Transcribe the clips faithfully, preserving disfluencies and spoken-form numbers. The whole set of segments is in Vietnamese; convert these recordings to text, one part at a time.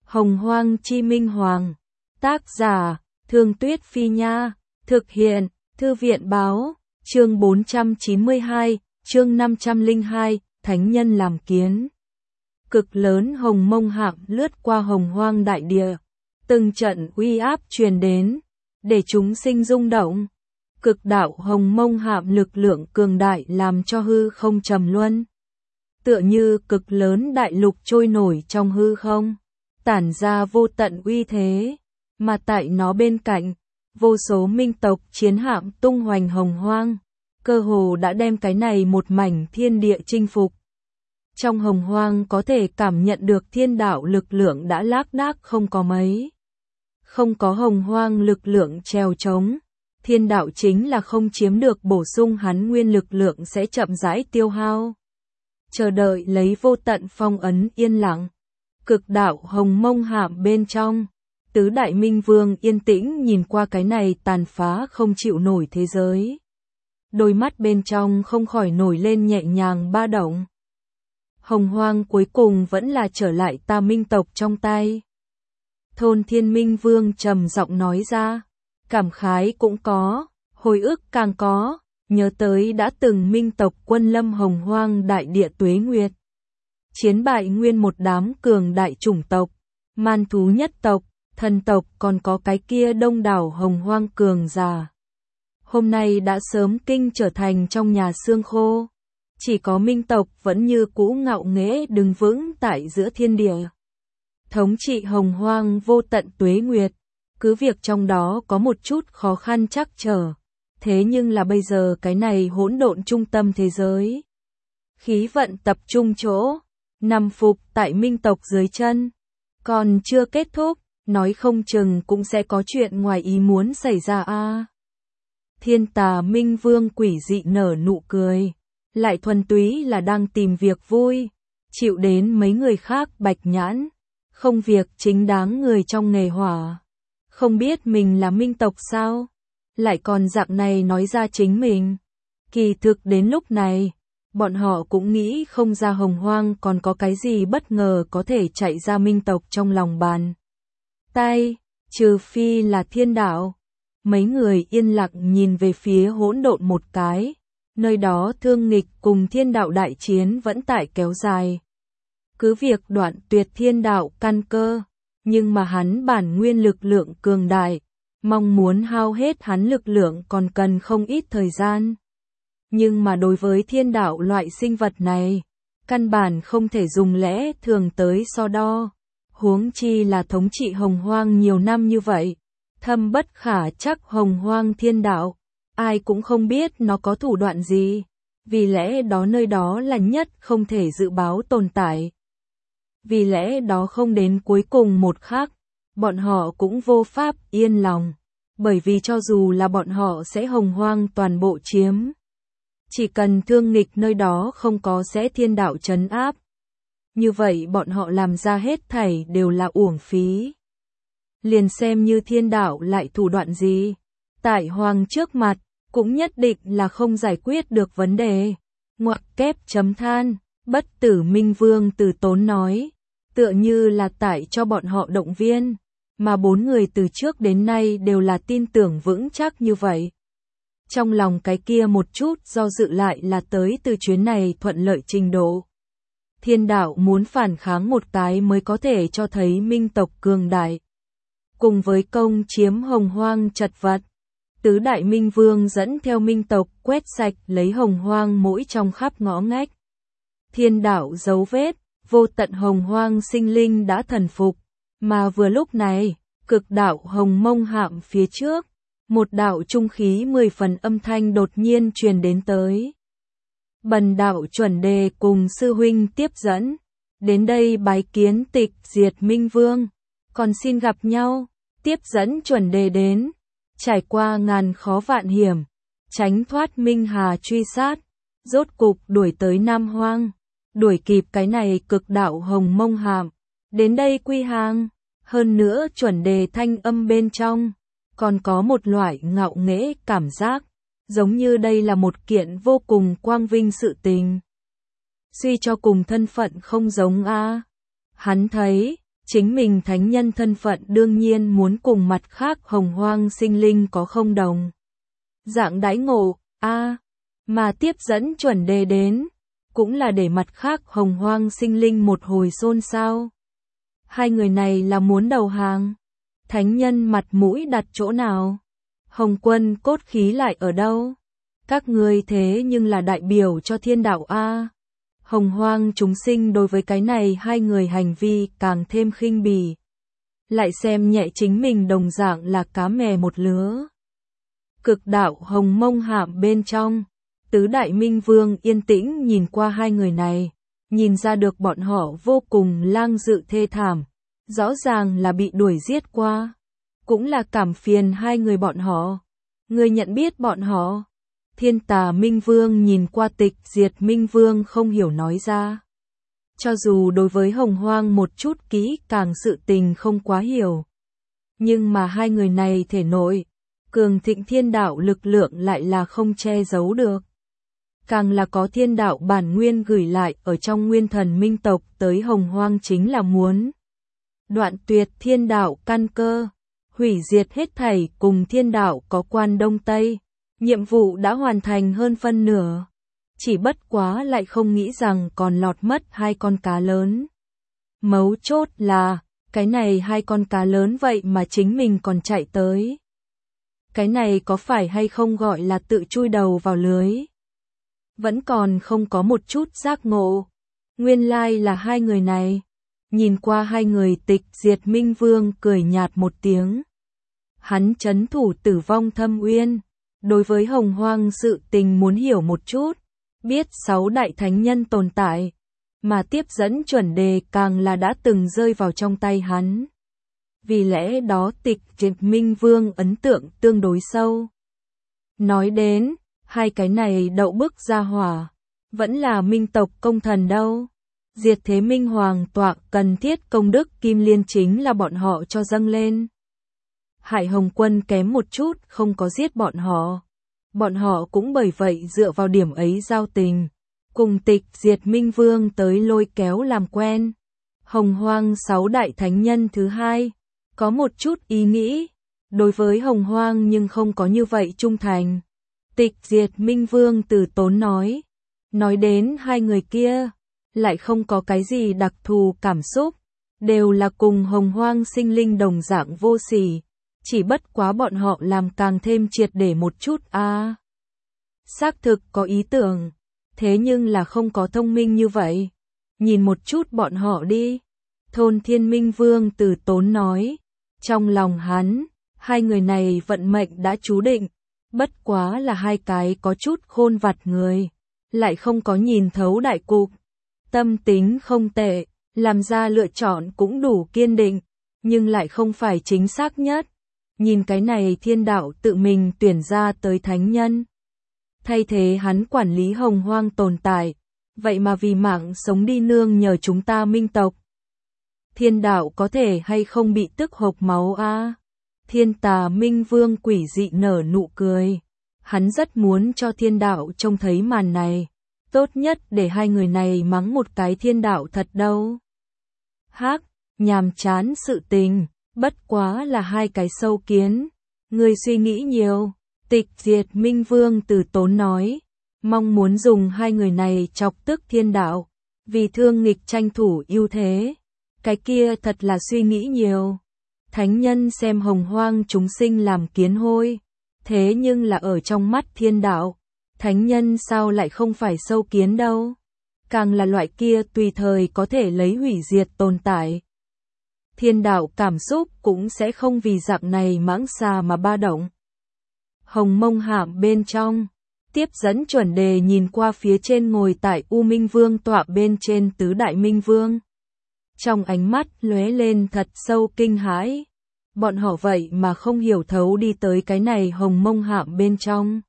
Hồng Hoang Chi Minh Hoàng. Tác giả, Thương Tuyết Phi Nha. Thực hiện, Thư viện Báo. Chương bốn trăm chín mươi hai, chương năm trăm lẻ hai, Thánh Nhân làm kiến. Cực lớn hồng mông hạm lướt qua hồng hoang đại địa. Từng trận uy áp truyền đến, để chúng sinh rung động. Cực đạo hồng mông hạm lực lượng cường đại làm cho hư không trầm luân. Tựa như cực lớn đại lục trôi nổi trong hư không, tản ra vô tận uy thế, mà tại nó bên cạnh, vô số minh tộc chiến hạm tung hoành hồng hoang, cơ hồ đã đem cái này một mảnh thiên địa chinh phục. Trong hồng hoang có thể cảm nhận được thiên đạo lực lượng đã lác đác không có mấy. Không có hồng hoang lực lượng trèo trống, thiên đạo chính là không chiếm được bổ sung hắn nguyên lực lượng sẽ chậm rãi tiêu hao. Chờ đợi lấy vô tận phong ấn yên lặng. Cực đạo hồng mông hạm bên trong, tứ đại minh vương yên tĩnh nhìn qua cái này tàn phá không chịu nổi thế giới. Đôi mắt bên trong không khỏi nổi lên nhẹ nhàng ba động. Hồng hoang cuối cùng vẫn là trở lại ta minh tộc trong tay. Thôn Thiên Minh Vương trầm giọng nói ra, cảm khái cũng có, hồi ức càng có, nhớ tới đã từng minh tộc quân lâm hồng hoang đại địa tuế nguyệt. Chiến bại nguyên một đám cường đại chủng tộc, man thú nhất tộc, thần tộc còn có cái kia đông đảo hồng hoang cường giả. Hôm nay đã sớm kinh trở thành trong nhà xương khô. Chỉ có minh tộc vẫn như cũ ngạo nghễ đứng vững tại giữa thiên địa. Thống trị hồng hoang vô tận tuế nguyệt, cứ việc trong đó có một chút khó khăn trắc trở. Thế nhưng là bây giờ cái này hỗn độn trung tâm thế giới. Khí vận tập trung chỗ, nằm phục tại minh tộc dưới chân. Còn chưa kết thúc, nói không chừng cũng sẽ có chuyện ngoài ý muốn xảy ra a. Thiên Tà Minh Vương quỷ dị nở nụ cười, lại thuần túy là đang tìm việc vui, chịu đến mấy người khác bạch nhãn, không việc chính đáng người trong nghề hỏa. Không biết mình là minh tộc sao? Lại còn dạng này nói ra chính mình. Kỳ thực đến lúc này, bọn họ cũng nghĩ không ra hồng hoang còn có cái gì bất ngờ có thể chạy ra minh tộc trong lòng bàn tay, trừ phi là thiên đạo. Mấy người yên lặng nhìn về phía hỗn độn một cái, nơi đó thương nghịch cùng thiên đạo đại chiến vẫn tại kéo dài. Cứ việc đoạn tuyệt thiên đạo căn cơ, nhưng mà hắn bản nguyên lực lượng cường đại, mong muốn hao hết hắn lực lượng còn cần không ít thời gian. Nhưng mà đối với thiên đạo loại sinh vật này, căn bản không thể dùng lẽ thường tới so đo. Huống chi là thống trị hồng hoang nhiều năm như vậy, thâm bất khả trắc hồng hoang thiên đạo, ai cũng không biết nó có thủ đoạn gì, vì lẽ đó nơi đó là nhất không thể dự báo tồn tại. Vì lẽ đó không đến cuối cùng một khắc, bọn họ cũng vô pháp yên lòng, bởi vì cho dù là bọn họ sẽ hồng hoang toàn bộ chiếm, chỉ cần thương nghịch nơi đó không có sẽ thiên đạo trấn áp, như vậy bọn họ làm ra hết thảy đều là uổng phí. Liền xem như thiên đạo lại thủ đoạn gì, tại hoàng trước mặt, cũng nhất định là không giải quyết được vấn đề. Ngoặc kép chấm than, Bất Tử Minh Vương từ tốn nói, tựa như là tại cho bọn họ động viên, mà bốn người từ trước đến nay đều là tin tưởng vững chắc như vậy. Trong lòng cái kia một chút do dự lại là tới từ chuyến này thuận lợi trình độ. Thiên đạo muốn phản kháng một cái mới có thể cho thấy minh tộc cường đại. Cùng với công chiếm hồng hoang chật vật, tứ đại minh vương dẫn theo minh tộc quét sạch lấy hồng hoang mỗi trong khắp ngõ ngách. Thiên đạo dấu vết, vô tận hồng hoang sinh linh đã thần phục, mà vừa lúc này, cực đạo hồng mông hạm phía trước, một đạo trung khí mười phần âm thanh đột nhiên truyền đến tới. Bần đạo chuẩn đề cùng sư huynh tiếp dẫn, đến đây bái kiến tịch diệt minh vương, còn xin gặp nhau. Tiếp dẫn chuẩn đề đến, trải qua ngàn khó vạn hiểm, tránh thoát minh hà truy sát, rốt cục đuổi tới Nam Hoang, đuổi kịp cái này cực đạo hồng mông hạm, đến đây quy hàng. Hơn nữa chuẩn đề thanh âm bên trong, còn có một loại ngạo nghễ cảm giác, giống như đây là một kiện vô cùng quang vinh sự tình. Suy cho cùng thân phận không giống a. Hắn thấy, Chính mình thánh nhân thân phận đương nhiên muốn cùng mặt khác hồng hoang sinh linh có không đồng. Dạng đãi ngộ, a mà tiếp dẫn chuẩn đề đến, cũng là để mặt khác hồng hoang sinh linh một hồi xôn xao. Hai người này là muốn đầu hàng. Thánh nhân mặt mũi đặt chỗ nào? Hồng quân cốt khí lại ở đâu? Các ngươi thế nhưng là đại biểu cho thiên đạo a. Hồng hoang chúng sinh đối với cái này hai người hành vi càng thêm khinh bỉ. Lại xem nhẹ chính mình đồng dạng là cá mè một lứa. Cực đạo hồng mông hạm bên trong, tứ đại minh vương yên tĩnh nhìn qua hai người này, nhìn ra được bọn họ vô cùng lang dự thê thảm, rõ ràng là bị đuổi giết qua, cũng là cảm phiền hai người bọn họ. Người nhận biết bọn họ? Thiên Tà Minh Vương nhìn qua Tịch Diệt Minh Vương không hiểu nói ra. Cho dù đối với Hồng Hoang một chút kỹ càng sự tình không quá hiểu, nhưng mà hai người này thể nội cường thịnh thiên đạo lực lượng lại là không che giấu được. Càng là có thiên đạo bản nguyên gửi lại ở trong nguyên thần minh tộc tới Hồng Hoang chính là muốn đoạn tuyệt thiên đạo căn cơ, hủy diệt hết thảy cùng thiên đạo có quan Đông Tây. Nhiệm vụ đã hoàn thành hơn phân nửa, chỉ bất quá lại không nghĩ rằng còn lọt mất hai con cá lớn. Mấu chốt là, cái này hai con cá lớn vậy mà chính mình còn chạy tới. Cái này có phải hay không gọi là tự chui đầu vào lưới? Vẫn còn không có một chút giác ngộ. Nguyên lai là hai người này. Nhìn qua hai người Tịch Diệt Minh Vương cười nhạt một tiếng. Hắn trấn thủ Tử Vong Thâm Uyên. Đối với Hồng Hoang sự tình muốn hiểu một chút, biết sáu đại thánh nhân tồn tại, mà tiếp dẫn chuẩn đề càng là đã từng rơi vào trong tay hắn. Vì lẽ đó Tịch Diệt Minh Vương ấn tượng tương đối sâu. Nói đến, hai cái này đậu bức ra hỏa, vẫn là minh tộc công thần đâu. Diệt thế minh hoàng tọa cần thiết công đức kim liên chính là bọn họ cho dâng lên. Hải Hồng Quân kém một chút không có giết bọn họ. Bọn họ cũng bởi vậy dựa vào điểm ấy giao tình, cùng Tịch Diệt Minh Vương tới lôi kéo làm quen. Hồng Hoang sáu đại thánh nhân thứ hai, có một chút ý nghĩ, đối với Hồng Hoang nhưng không có như vậy trung thành. Tịch Diệt Minh Vương từ tốn nói, nói đến hai người kia, lại không có cái gì đặc thù cảm xúc, đều là cùng Hồng Hoang sinh linh đồng dạng vô sỉ. Chỉ bất quá bọn họ làm càng thêm triệt để một chút a. À, xác thực có ý tưởng, thế nhưng là không có thông minh như vậy. Nhìn một chút bọn họ đi. Thôn Thiên Minh Vương từ tốn nói. Trong lòng hắn, hai người này vận mệnh đã chú định. Bất quá là hai cái có chút khôn vặt người. Lại không có nhìn thấu đại cục. Tâm tính không tệ, làm ra lựa chọn cũng đủ kiên định. Nhưng lại không phải chính xác nhất. Nhìn cái này thiên đạo tự mình tuyển ra tới thánh nhân. Thay thế hắn quản lý Hồng Hoang tồn tại. Vậy mà vì mạng sống đi nương nhờ chúng ta minh tộc. Thiên đạo có thể hay không bị tức hộc máu a? À? Thiên Tà Minh Vương quỷ dị nở nụ cười. Hắn rất muốn cho thiên đạo trông thấy màn này. Tốt nhất để hai người này mắng một cái thiên đạo thật đâu. Hác, nhàm chán sự tình. Bất quá là hai cái sâu kiến. Người suy nghĩ nhiều. Tịch Diệt Minh Vương từ tốn nói. Mong muốn dùng hai người này chọc tức thiên đạo. Vì thương nghịch tranh thủ ưu thế. Cái kia thật là suy nghĩ nhiều. Thánh nhân xem Hồng Hoang chúng sinh làm kiến hôi. Thế nhưng là ở trong mắt thiên đạo. Thánh nhân sao lại không phải sâu kiến đâu. Càng là loại kia tùy thời có thể lấy hủy diệt tồn tại. Thiên đạo cảm xúc cũng sẽ không vì dạng này mãng xà mà ba động. Hồng Mông hạm bên trong, tiếp dẫn chuẩn đề nhìn qua phía trên ngồi tại U Minh Vương tọa bên trên tứ đại Minh Vương. Trong ánh mắt lóe lên thật sâu kinh hãi. Bọn họ vậy mà không hiểu thấu đi tới cái này Hồng Mông hạm bên trong.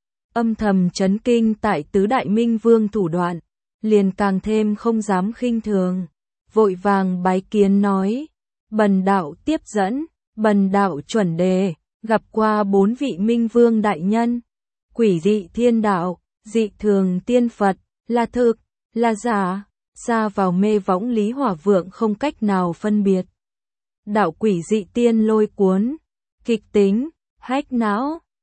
Âm thầm chấn kinh tại tứ đại Minh Vương thủ đoạn, liền càng thêm không dám khinh thường. Vội vàng bái kiến nói. Bần đạo tiếp dẫn, bần đạo chuẩn đề, gặp qua bốn vị Minh Vương đại nhân. Quỷ dị thiên đạo, dị thường tiên Phật, là thực, là giả, xa vào mê võng lý hỏa vượng không cách nào phân biệt. đạo quỷ dị tiên lôi cuốn, kịch tính, hack não,